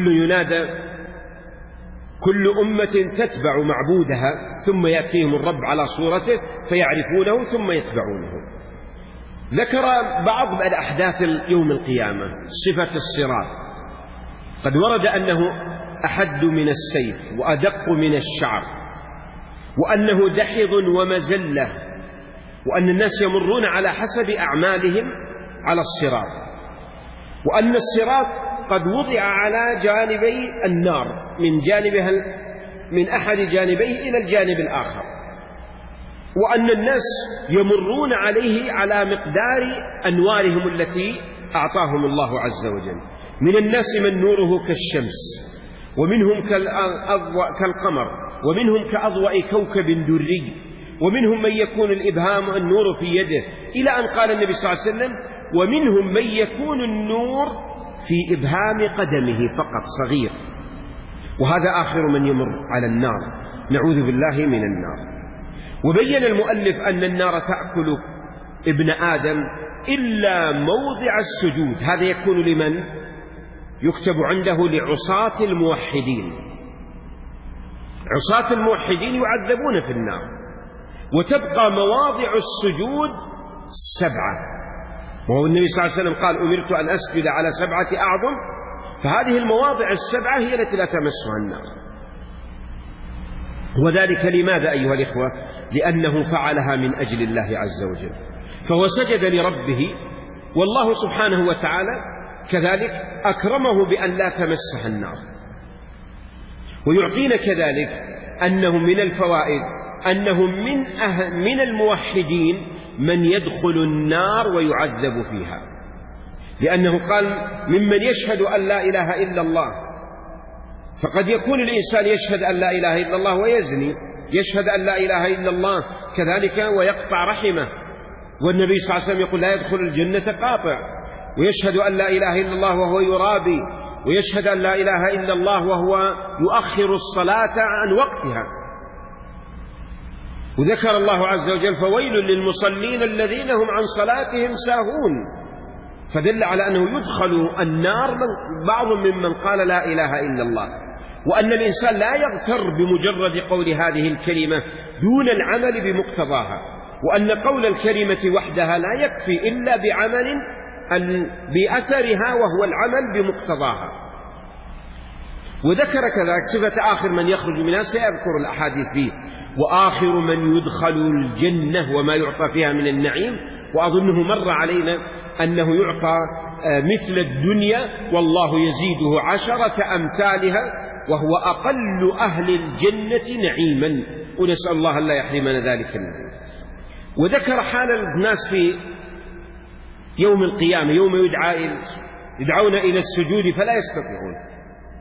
كل أمة تتبع معبودها، ثم يأتيهم الرب على صورته فيعرفونه ثم يتبعونه. ذكر بعض الأحداث يوم القيامة، صفة الصراط، قد ورد أنه أحد من السيف وأدق من الشعر، وأنه دحض ومزلة، وأن الناس يمرون على حسب أعمالهم على الصراط، وأن الصراط قد وضع على جانبي النار، من أحد جانبيه إلى الجانب الآخر، وأن الناس يمرون عليه على مقدار أنوارهم التي أعطاهم الله عز وجل. من الناس من نوره كالشمس، ومنهم كالقمر، ومنهم كأضواء كوكب دري، ومنهم من يكون الإبهام النور في يده، إلى أن قال النبي صلى الله عليه وسلم: ومنهم من يكون النور في إبهام قدمه فقط صغير. وهذا آخر من يمر على النار، نعوذ بالله من النار. وبين المؤلف أن النار تأكل ابن آدم إلا موضع السجود. هذا يكون لمن؟ يكتب عنده لعصاة الموحدين. عصاة الموحدين يعذبون في النار، وتبقى مواضع السجود 7. وهو النبي صلى الله عليه وسلم قال: أمرت أن أسجد على 7 أعظم، فهذه المواضع 7 هي التي لا تمسها النار. وذلك لماذا أيها الإخوة؟ لأنه فعلها من أجل الله عز وجل، فهو سجد لربه، والله سبحانه وتعالى كذلك أكرمه بأن لا تمسها النار. ويعطينا كذلك أنه من الفوائد أنه من الموحدين من يدخل النار ويعذب فيها، لأنه قال: ممن يشهد أن لا إله إلا الله. فقد يكون الإنسان يشهد أن لا إله إلا الله ويزني، يشهد أن لا إله إلا الله كذلك ويقطع رحمه، والنبي صلى الله عليه وسلم يقول: لا يدخل الجنة قاطع. ويشهد أن لا إله إلا الله وهو يرابي، ويشهد أن لا إله إلا الله وهو يؤخر الصلاة عن وقتها. وذكر الله عز وجل: فويل للمصلين الذين هم عن صلاتهم ساهون. فدل على أنه يدخل النار بعض ممن قال لا إله إلا الله، وأن الإنسان لا يغتر بمجرد قول هذه الكلمة دون العمل بمقتضاها، وأن قول الكلمة وحدها لا يكفي إلا بعمل بأثرها وهو العمل بمقتضاها. وذكر كذلك صفة آخر من يخرج منها، سيذكر الأحاديث فيه: وآخر من يدخل الجنة وما يعطى فيها من النعيم. وأظنه مر علينا أنه يعطى مثل الدنيا والله يزيده 10 أمثالها، وهو أقل أهل الجنة نعيما، ونسأل الله أن لا يحرمنا ذلك النعيم. وذكر حال الناس في يوم القيامة، يوم يدعون إلى السجود فلا يستطيعون،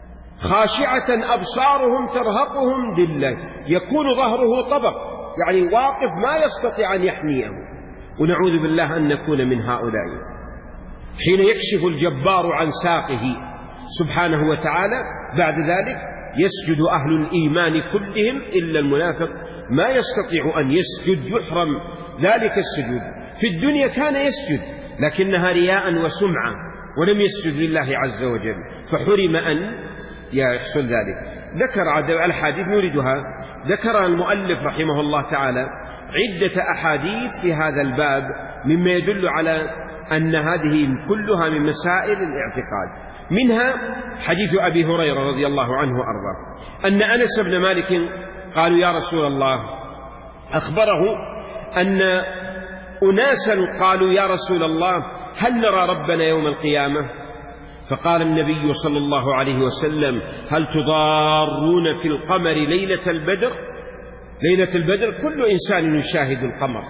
خاشعة أبصارهم ترهقهم ذلة، يكون ظهره طبق، يعني واقف ما يستطيع أن يحنيه. ونعوذ بالله أن نكون من هؤلاء. حين يكشف الجبار عن ساقه سبحانه وتعالى، بعد ذلك يسجد أهل الإيمان كلهم إلا المنافق، ما يستطيع أن يسجد، يحرم ذلك السجود. في الدنيا كان يسجد لكنها رياء وسمعة، ولم يسجد لله عز وجل، فحرم أن يحصل ذلك. ذكر الحديث نريدها، ذكر المؤلف رحمه الله تعالى عدة أحاديث في هذا الباب مما يدل على أن هذه كلها من مسائل الاعتقاد. منها حديث أبي هريرة رضي الله عنه وأرضاه أن أنس بن مالك قالوا: يا رسول الله، أخبره أن أناسا قالوا: يا رسول الله، هل نرى ربنا يوم القيامة؟ فقال النبي صلى الله عليه وسلم: هل تضارون في القمر ليلة البدر؟ ليلة البدر كل إنسان يشاهد القمر،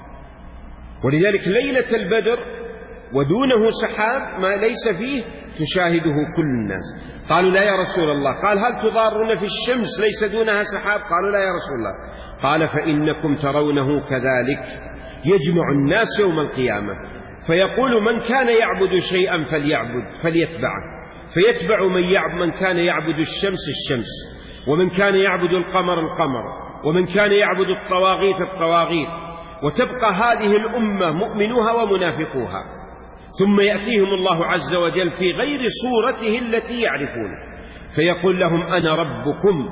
ولذلك ليلة البدر ودونه سحاب ما ليس فيه تشاهده كل الناس. قالوا: لا يا رسول الله. قال: هل تضارون في الشمس ليس دونها سحاب؟ قالوا: لا يا رسول الله. قال: فإنكم ترونه كذلك، يجمع الناس يوم القيامة فيقول: من كان يعبد شيئا فليتبعه، فيتبع من كان يعبد الشمس. ومن كان يعبد القمر القمر، ومن كان يعبد الطواغيت الطواغيت، وتبقى هذه الأمة مؤمنوها ومنافقوها، ثم يأتيهم الله عز وجل في غير صورته التي يعرفون فيقول لهم أنا ربكم،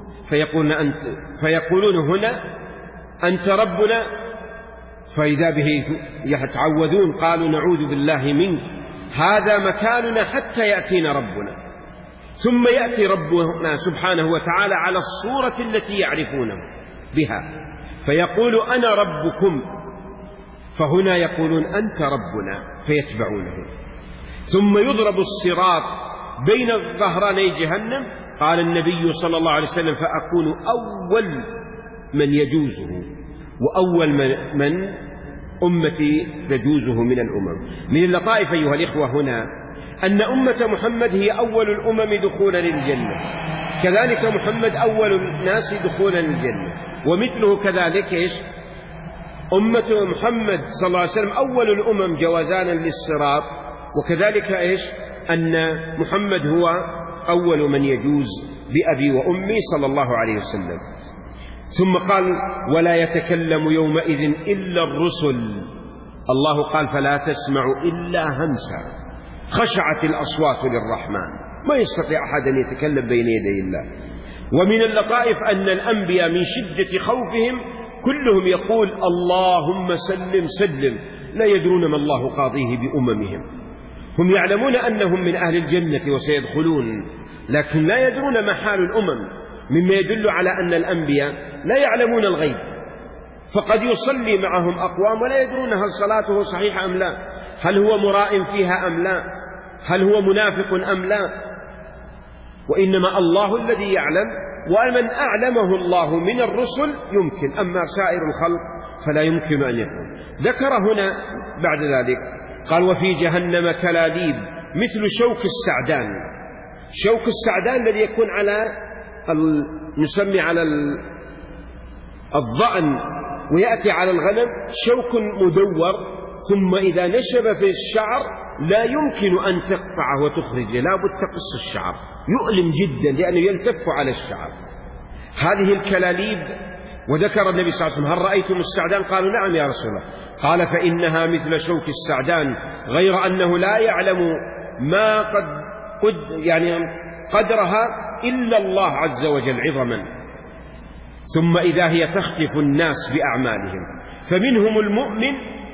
فيقولون هنا أنت ربنا، فإذا به يتعوذون قالوا نعوذ بالله منك، هذا مكاننا حتى يأتينا ربنا. ثم يأتي ربنا سبحانه وتعالى على الصورة التي يعرفونه بها فيقول أنا ربكم، فهنا يقولون أنت ربنا فيتبعونه. ثم يضرب الصراط بين ظهراني جهنم، قال النبي صلى الله عليه وسلم فأكون أول من يجوزه وأول من أمتي تجوزه من الأمم. من اللطائف أيها الإخوة هنا أن أمة محمد هي أول الأمم دخولا للجنة، كذلك محمد أول الناس دخولا للجنة، ومثله كذلك أمة محمد صلى الله عليه وسلم أول الأمم جوازانا للصراط، وكذلك أن محمد هو أول من يجوز بأبي وأمي صلى الله عليه وسلم. ثم قال ولا يتكلم يومئذ إلا الرسل، الله قال فلا تسمع إلا همسا، خشعت الأصوات للرحمن، ما يستطيع أحد أن يتكلم بين يدي الله. ومن اللطائف أن الأنبياء من شدة خوفهم كلهم يقول اللهم سلم سلم، لا يدرون ما الله قاضيه بأممهم. هم يعلمون أنهم من أهل الجنة وسيدخلون، لكن لا يدرون ما حال الأمم، مما يدل على أن الأنبياء لا يعلمون الغيب، فقد يصلي معهم أقوام ولا يدرون هل صلاته صحيحة أم لا، هل هو مراء فيها أم لا، هل هو منافق أم لا، وإنما الله الذي يعلم، ومن أعلمه الله من الرسل يمكن، أما سائر الخلق فلا يمكن أن يكون. ذكر هنا بعد ذلك قال وفي جهنم كلاليب مثل شوك السعدان. شوك السعدان الذي يكون على نسمي على الظأن ويأتي على الغنم، شوك مدور، ثم إذا نشب في الشعر لا يمكن أن تقطعه وتخرجه، لا بد تقص الشعر، يؤلم جدا لأنه يلتف على الشعر. هذه الكلاليب، وذكر النبي صلى الله عليه وسلم هل رأيتم السعدان؟ قالوا نعم يا رسول الله. قال فإنها مثل شوك السعدان، غير أنه لا يعلم ما قدرها إلا الله عز وجل عظما. ثم إذا هي تخطف الناس بأعمالهم، فمنهم المؤمن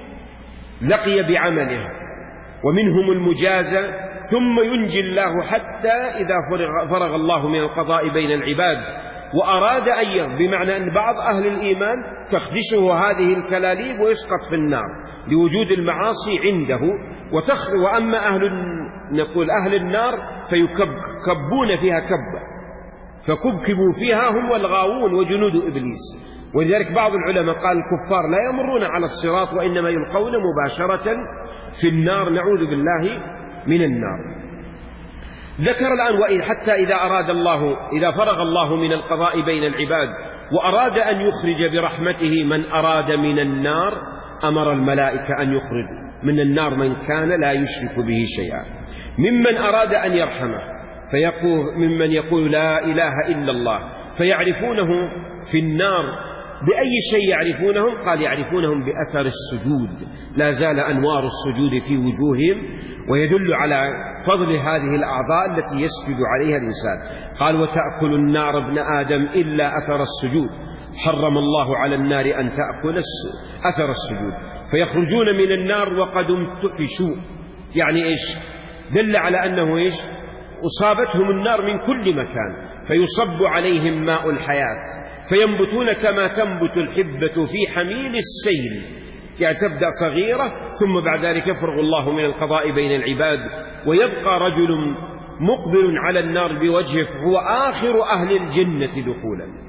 لقي بعمله، ومنهم المجازى، ثم ينجي الله حتى إذا فرغ الله من القضاء بين العباد وأراد أن بمعنى أن بعض أهل الإيمان تخدشه هذه الكلاليب ويسقط في النار لوجود المعاصي عنده، وأما نقول أهل النار فيكبون فيها كبة، فكبكبوا فيها هم والغاوون وجنود إبليس. ولذلك بعض العلماء قال الكفار لا يمرون على الصراط وإنما يلقون مباشرة في النار، نعوذ بالله من النار. ذكر الآن حتى إذا فرغ الله من القضاء بين العباد وأراد أن يخرج برحمته من أراد من النار، أمر الملائكة أن يخرج من النار من كان لا يشرك به شيئا، ممن أراد أن يرحمه، ممن يقول لا إله إلا الله، فيعرفونه في النار بأي شيء يعرفونهم؟ قال يعرفونهم بأثر السجود، لا زال أنوار السجود في وجوههم، ويدل على فضل هذه الأعضاء التي يسجد عليها الإنسان. قال وتأكل النار ابن آدم إلا أثر السجود، حرم الله على النار أن تأكل أثر السجود، فيخرجون من النار وقد امتحشوا، يعني دل على أنه أصابتهم النار من كل مكان، فيصب عليهم ماء الحياة، فينبتون كما تنبت الحبة في حميل السيل، يعني تبدأ صغيرة ثم بعد ذلك يفرغ الله من القضاء بين العباد، ويبقى رجل مقبل على النار بوجهه فهو آخر أهل الجنة دخولا،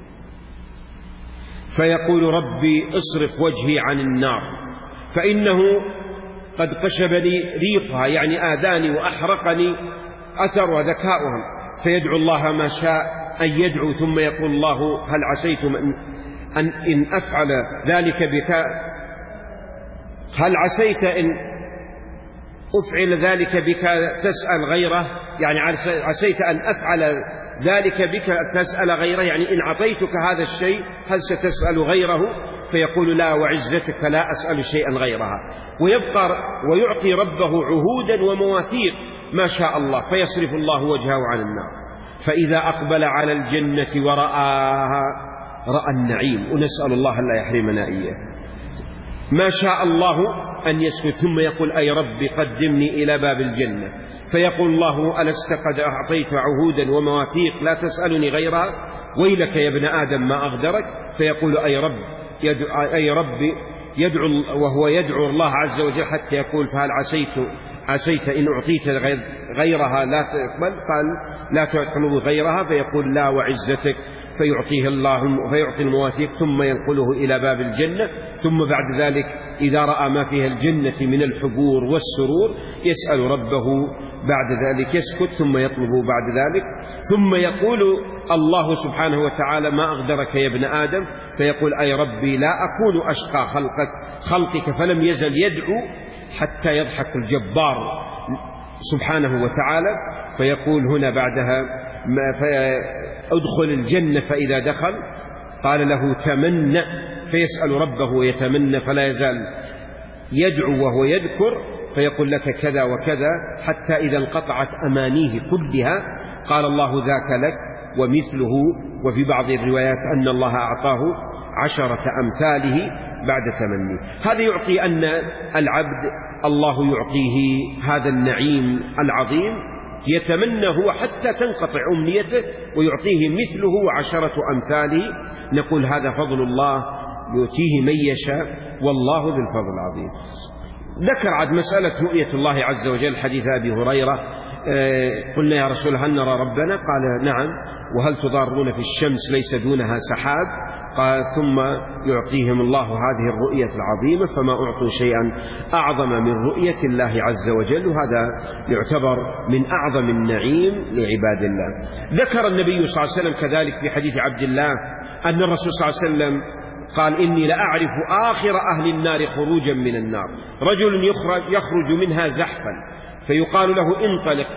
فيقول ربي اصرف وجهي عن النار فإنه قد قشبني ريقها، يعني آذاني وأحرقني أثر وذكاؤهم، فيدعو الله ما شاء أن يدعو، ثم يقول الله هل عسيتم إن أفعل ذلك بك، هل عسيت إن أفعل ذلك بك تسأل غيره، يعني عسيت أن أفعل ذلك بك تسأل غيره، يعني إن أعطيتك هذا الشيء هل ستسأل غيره؟ فيقول لا وعزتك لا أسأل شيئا غيرها، ويبقى ويعطي ربه عهودا ومواثيق ما شاء الله، فيصرف الله وجهه عن النار. فإذا أقبل على الجنة ورآها رأى النعيم، ونسأل الله ألا يحرمنا إياه، ما شاء الله أن يسكت، ثم يقول أي ربي قدمني إلى باب الجنة، فيقول الله ألست قد أعطيت عهودا ومواثيق لا تسألني غيرها؟ ويلك يا ابن آدم ما أغدرك. فيقول أي ربي يدعو، وهو يدعو الله عز وجل حتى يقول فهل عسيت إن أعطيت غيرها لا تقبل؟ قال لا تطلب غيرها، فيقول لا وعزتك، فيعطيه الله فيعطي المواثيق، ثم ينقله إلى باب الجنة. ثم بعد ذلك إذا رأى ما فيها الجنة من الحبور والسرور يسأل ربه، بعد ذلك يسكت ثم يطلبه بعد ذلك، ثم يقول الله سبحانه وتعالى ما أغدرك يا ابن آدم؟ فيقول أي ربي لا أكون أشقى خلقك، فلم يزل يدعو حتى يضحك الجبار سبحانه وتعالى. فيقول هنا بعدها أدخل الجنة، فإذا دخل قال له تمنى، فيسأل ربه ويتمنى، فلا يزال يدعو وهو يذكر، فيقول لك كذا وكذا، حتى إذا انقطعت أمانيه كلها قال الله ذاك لك ومثله. وفي بعض الروايات أن الله أعطاه 10 أمثاله بعد تمني. هذا يعطي أن العبد الله يعطيه هذا النعيم العظيم، يتمنى هو حتى تنقطع أمنيته، ويعطيه مثله 10 أمثاله. نقول هذا فضل الله يؤتيه من يشاء، والله ذو الفضل العظيم. ذكر عد مسألة رؤية الله عز وجل، حديث أبي هريرة، قلنا يا رسول هل نرى ربنا؟ قال نعم، وهل تضارون في الشمس ليس دونها سحاب؟ قال ثم يعطيهم الله هذه الرؤية العظيمة، فما أعطوا شيئا أعظم من رؤية الله عز وجل، وهذا يعتبر من أعظم النعيم لعباد الله. ذكر النبي صلى الله عليه وسلم كذلك في حديث عبد الله أن الرسول صلى الله عليه وسلم قال إني لأعرف آخر أهل النار خروجا من النار، رجل يخرج منها زحفا، فيقال له انطلق،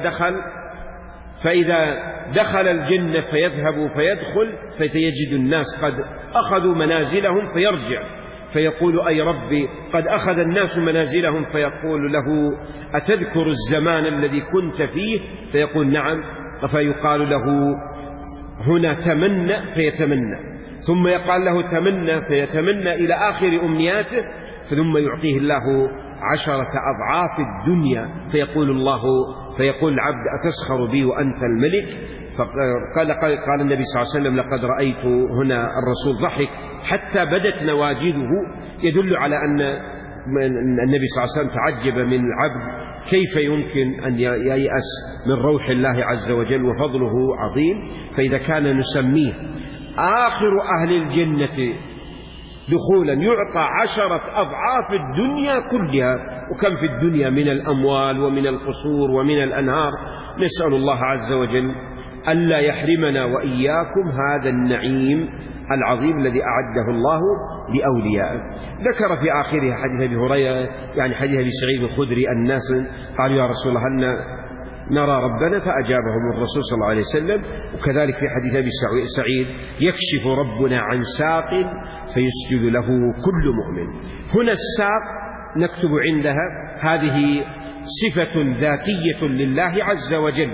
فإذا دخل الجنة فيذهب فيدخل فيجد الناس قد أخذوا منازلهم، فيرجع فيقول أي ربي قد أخذ الناس منازلهم، فيقول له أتذكر الزمان الذي كنت فيه؟ فيقول نعم، فيقال له هنا تمنى، فيتمنى، ثم يقال له تمنى، فيتمنى إلى آخر أمنياته، ثم يعطيه الله 10 أضعاف الدنيا. فيقول العبد أتسخر بي وأنت الملك؟ قال النبي صلى الله عليه وسلم لقد رأيت هنا الرسول ضحك حتى بدت نواجذه، يدل على أن النبي صلى الله عليه وسلم تعجب من العبد كيف يمكن أن ييأس من روح الله عز وجل، وفضله عظيم. فإذا كان نسميه آخر أهل الجنة دخولا يعطى 10 أضعاف الدنيا كلها، وكم في الدنيا من الأموال ومن القصور ومن الأنهار. نسأل الله عز وجل ألا يحرمنا وإياكم هذا النعيم العظيم الذي أعده الله لأوليائه. ذكر في آخره حديث أبي هريرة، يعني حديث أبي سعيد الخدري، الناس قالوا يا رسول الله هل نرى ربنا؟ فأجابهم الرسول صلى الله عليه وسلم. وكذلك في حديث أبي سعيد يكشف ربنا عن ساق فيسجد له كل مؤمن. هنا الساق نكتب عندها هذه صفة ذاتية لله عز وجل،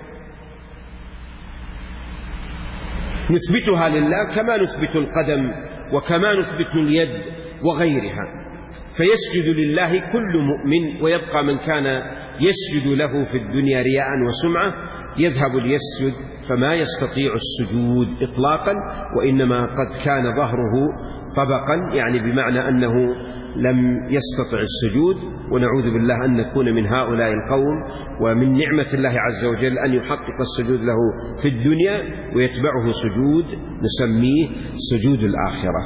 نثبتها لله كما نثبت القدم وكما نثبت اليد وغيرها. فيسجد لله كل مؤمن، ويبقى من كان يسجد له في الدنيا رياء وسمعة يذهب ليسجد فما يستطيع السجود إطلاقا، وإنما قد كان ظهره طبقا، يعني بمعنى أنه لم يستطع السجود. ونعوذ بالله أن نكون من هؤلاء القوم. ومن نعمة الله عز وجل أن يحقق السجود له في الدنيا ويتبعه سجود نسميه سجود الآخرة.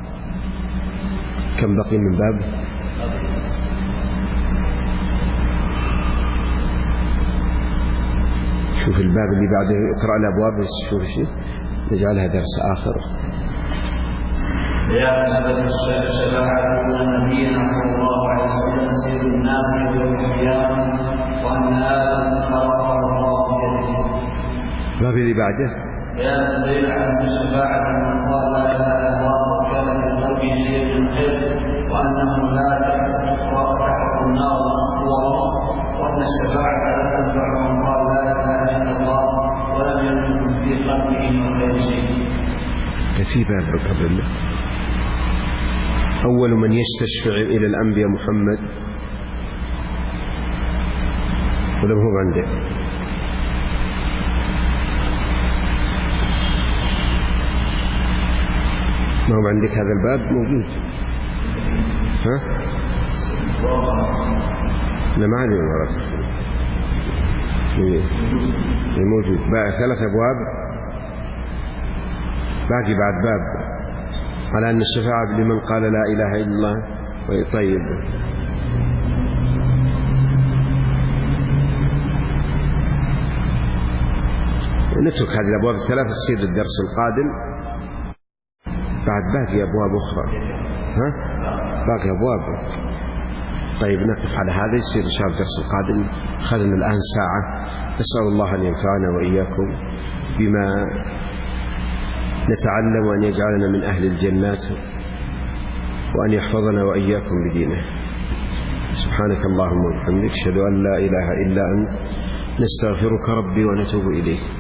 كم بقي من باب؟ شوف الباب اللي بعده، اقرأ الأبواب بس شوف شيء، نجعلها درس آخر. يا أثبت الشفاعة أن نبينا صلى الله عليه وسلم سيد الناس يوم القيامة، وأن آدم خلقه الله بيده. باب اللي بعده بيان الدليل على الشفاعة من قال لا إله إلا الله وكان في قلبه شيء من خير وأنه لا تحرق النار صفورا وأن الشفاعة لا تنفع من قال لا إله إلا الله ولم يكن في قلبه من خير شيء. في باب قبل أول من يستشفع إلى الأنبياء محمد ولا هو عنده؟ ما هو عندك هذا الباب موجود؟ ها؟ لا ما عندي ورق موجود بقى 3 أبواب باقي بعد باب على أن الشفاعة لمن قال لا إله إلا الله. طيب نترك هذه الأبواب 3 تصير الدرس القادم. بعد باقي أبواب أخرى. ها؟ باقي أبواب. طيب نقف على هذا يصير إن شاء الله الدرس القادم. خلنا الآن ساعة. نسأل الله أن ينفعنا وإياكم بما نتعلم وأن يجعلنا من أهل الجنات وأن يحفظنا وإياكم بدينه. سبحانك اللهم وبحمدك أشهد أن لا إله إلا أنت نستغفرك ربي ونتوب إليك.